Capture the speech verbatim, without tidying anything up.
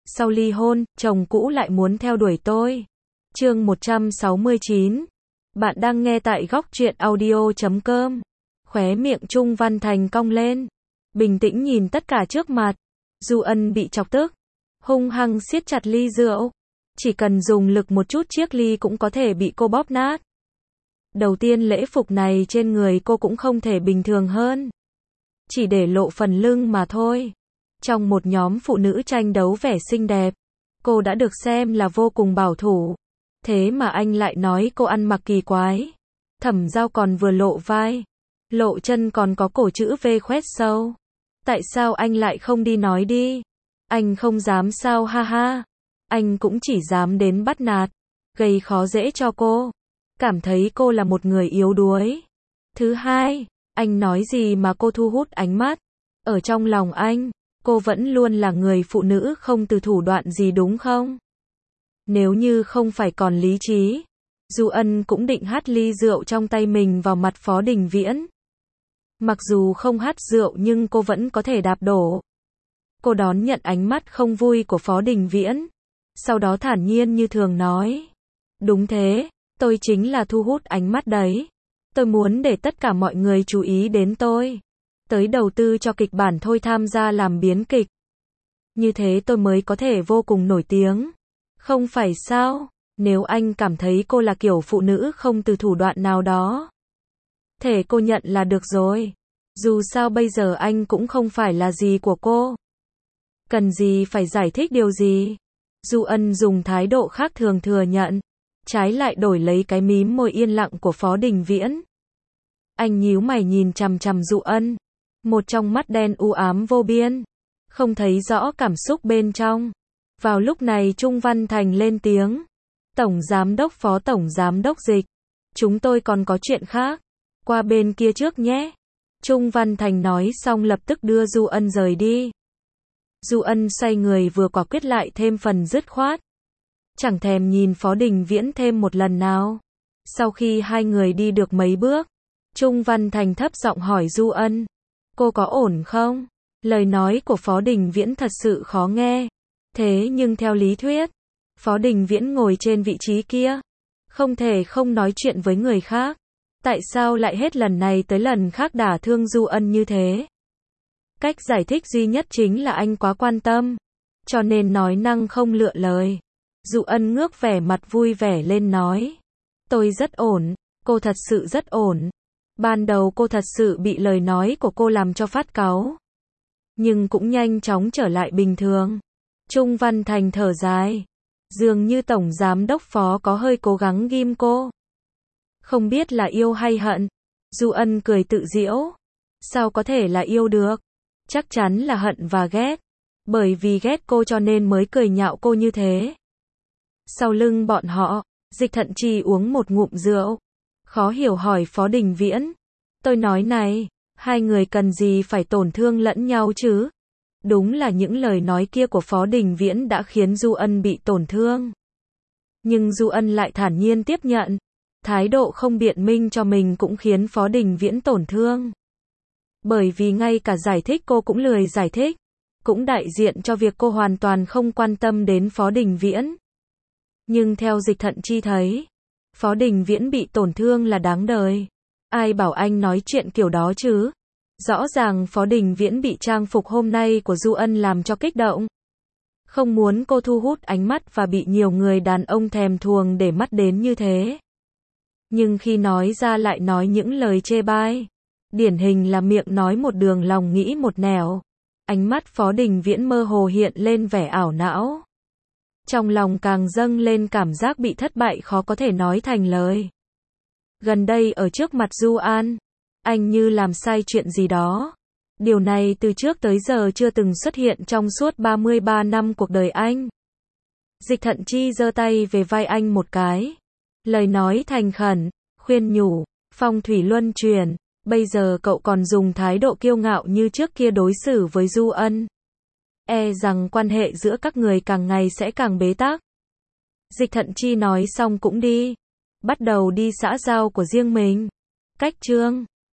sau ly hôn, chồng cũ lại muốn theo đuổi tôi. Chương một trăm sáu mươi chín. Bạn đang nghe tại góc truyện audio chấm com. Khóe miệng Trung Văn Thành cong lên, bình tĩnh nhìn tất cả trước mặt. Du Ân bị chọc tức, hung hăng siết chặt ly rượu. Chỉ cần dùng lực một chút chiếc ly cũng có thể bị cô bóp nát. Đầu tiên lễ phục này trên người cô cũng không thể bình thường hơn. Chỉ để lộ phần lưng mà thôi. Trong một nhóm phụ nữ tranh đấu vẻ xinh đẹp, cô đã được xem là vô cùng bảo thủ. Thế mà anh lại nói cô ăn mặc kỳ quái. Thẩm Giao còn vừa lộ vai, lộ chân còn có cổ chữ V khoét sâu. Tại sao anh lại không đi nói đi? Anh không dám sao, ha ha. Anh cũng chỉ dám đến bắt nạt, gây khó dễ cho cô. Cảm thấy cô là một người yếu đuối. Thứ hai, anh nói gì mà cô thu hút ánh mắt. Ở trong lòng anh, cô vẫn luôn là người phụ nữ không từ thủ đoạn gì đúng không? Nếu như không phải còn lý trí, Du Ân cũng định hắt ly rượu trong tay mình vào mặt Phó Đình Viễn. Mặc dù không hắt rượu nhưng cô vẫn có thể đạp đổ. Cô đón nhận ánh mắt không vui của Phó Đình Viễn, sau đó thản nhiên như thường nói. Đúng thế, tôi chính là thu hút ánh mắt đấy. Tôi muốn để tất cả mọi người chú ý đến tôi. Tới đầu tư cho kịch bản thôi, tham gia làm biến kịch. Như thế tôi mới có thể vô cùng nổi tiếng. Không phải sao? Nếu anh cảm thấy cô là kiểu phụ nữ không từ thủ đoạn nào đó, thể cô nhận là được rồi. Dù sao bây giờ anh cũng không phải là gì của cô. Cần gì phải giải thích điều gì? Du Ân dùng thái độ khác thường thừa nhận, trái lại đổi lấy cái mím môi yên lặng của Phó Đình Viễn. Anh nhíu mày nhìn chằm chằm Du Ân, một trong mắt đen u ám vô biên, không thấy rõ cảm xúc bên trong. Vào lúc này Trung Văn Thành lên tiếng. Tổng Giám đốc, Phó Tổng Giám đốc Dịch, chúng tôi còn có chuyện khác. Qua bên kia trước nhé. Trung Văn Thành nói xong lập tức đưa Du Ân rời đi. Du Ân xoay người vừa quả quyết lại thêm phần dứt khoát. Chẳng thèm nhìn Phó Đình Viễn thêm một lần nào. Sau khi hai người đi được mấy bước, Trung Văn Thành thấp giọng hỏi Du Ân. Cô có ổn không? Lời nói của Phó Đình Viễn thật sự khó nghe. Thế nhưng theo lý thuyết, Phó Đình Viễn ngồi trên vị trí kia, không thể không nói chuyện với người khác. Tại sao lại hết lần này tới lần khác đả thương Du Ân như thế? Cách giải thích duy nhất chính là anh quá quan tâm, cho nên nói năng không lựa lời. Du Ân ngước vẻ mặt vui vẻ lên nói. Tôi rất ổn, cô thật sự rất ổn. Ban đầu cô thật sự bị lời nói của cô làm cho phát cáu, nhưng cũng nhanh chóng trở lại bình thường. Trung Văn Thành thở dài. Dường như Tổng Giám đốc Phó có hơi cố gắng ghim cô. Không biết là yêu hay hận. Du Ân cười tự giễu. Sao có thể là yêu được? Chắc chắn là hận và ghét. Bởi vì ghét cô cho nên mới cười nhạo cô như thế. Sau lưng bọn họ, Dịch Thận Chi uống một ngụm rượu, khó hiểu hỏi Phó Đình Viễn. Tôi nói này, hai người cần gì phải tổn thương lẫn nhau chứ? Đúng là những lời nói kia của Phó Đình Viễn đã khiến Du Ân bị tổn thương. Nhưng Du Ân lại thản nhiên tiếp nhận. Thái độ không biện minh cho mình cũng khiến Phó Đình Viễn tổn thương. Bởi vì ngay cả giải thích cô cũng lười giải thích. Cũng đại diện cho việc cô hoàn toàn không quan tâm đến Phó Đình Viễn. Nhưng theo Dịch Thận Chi thấy, Phó Đình Viễn bị tổn thương là đáng đời. Ai bảo anh nói chuyện kiểu đó chứ? Rõ ràng Phó Đình Viễn bị trang phục hôm nay của Du Ân làm cho kích động. Không muốn cô thu hút ánh mắt và bị nhiều người đàn ông thèm thuồng để mắt đến như thế. Nhưng khi nói ra lại nói những lời chê bai. Điển hình là miệng nói một đường lòng nghĩ một nẻo. Ánh mắt Phó Đình Viễn mơ hồ hiện lên vẻ ảo não. Trong lòng càng dâng lên cảm giác bị thất bại khó có thể nói thành lời. Gần đây ở trước mặt Du An, anh như làm sai chuyện gì đó. Điều này từ trước tới giờ chưa từng xuất hiện trong suốt ba mươi ba năm cuộc đời anh. Dịch Thận Chi giơ tay về vai anh một cái. Lời nói thành khẩn, khuyên nhủ, phong thủy luân chuyển. Bây giờ cậu còn dùng thái độ kiêu ngạo như trước kia đối xử với Du Ân. E rằng quan hệ giữa các người càng ngày sẽ càng bế tắc. Dịch Thận Chi nói xong cũng đi. Bắt đầu đi xã giao của riêng mình. Cách chương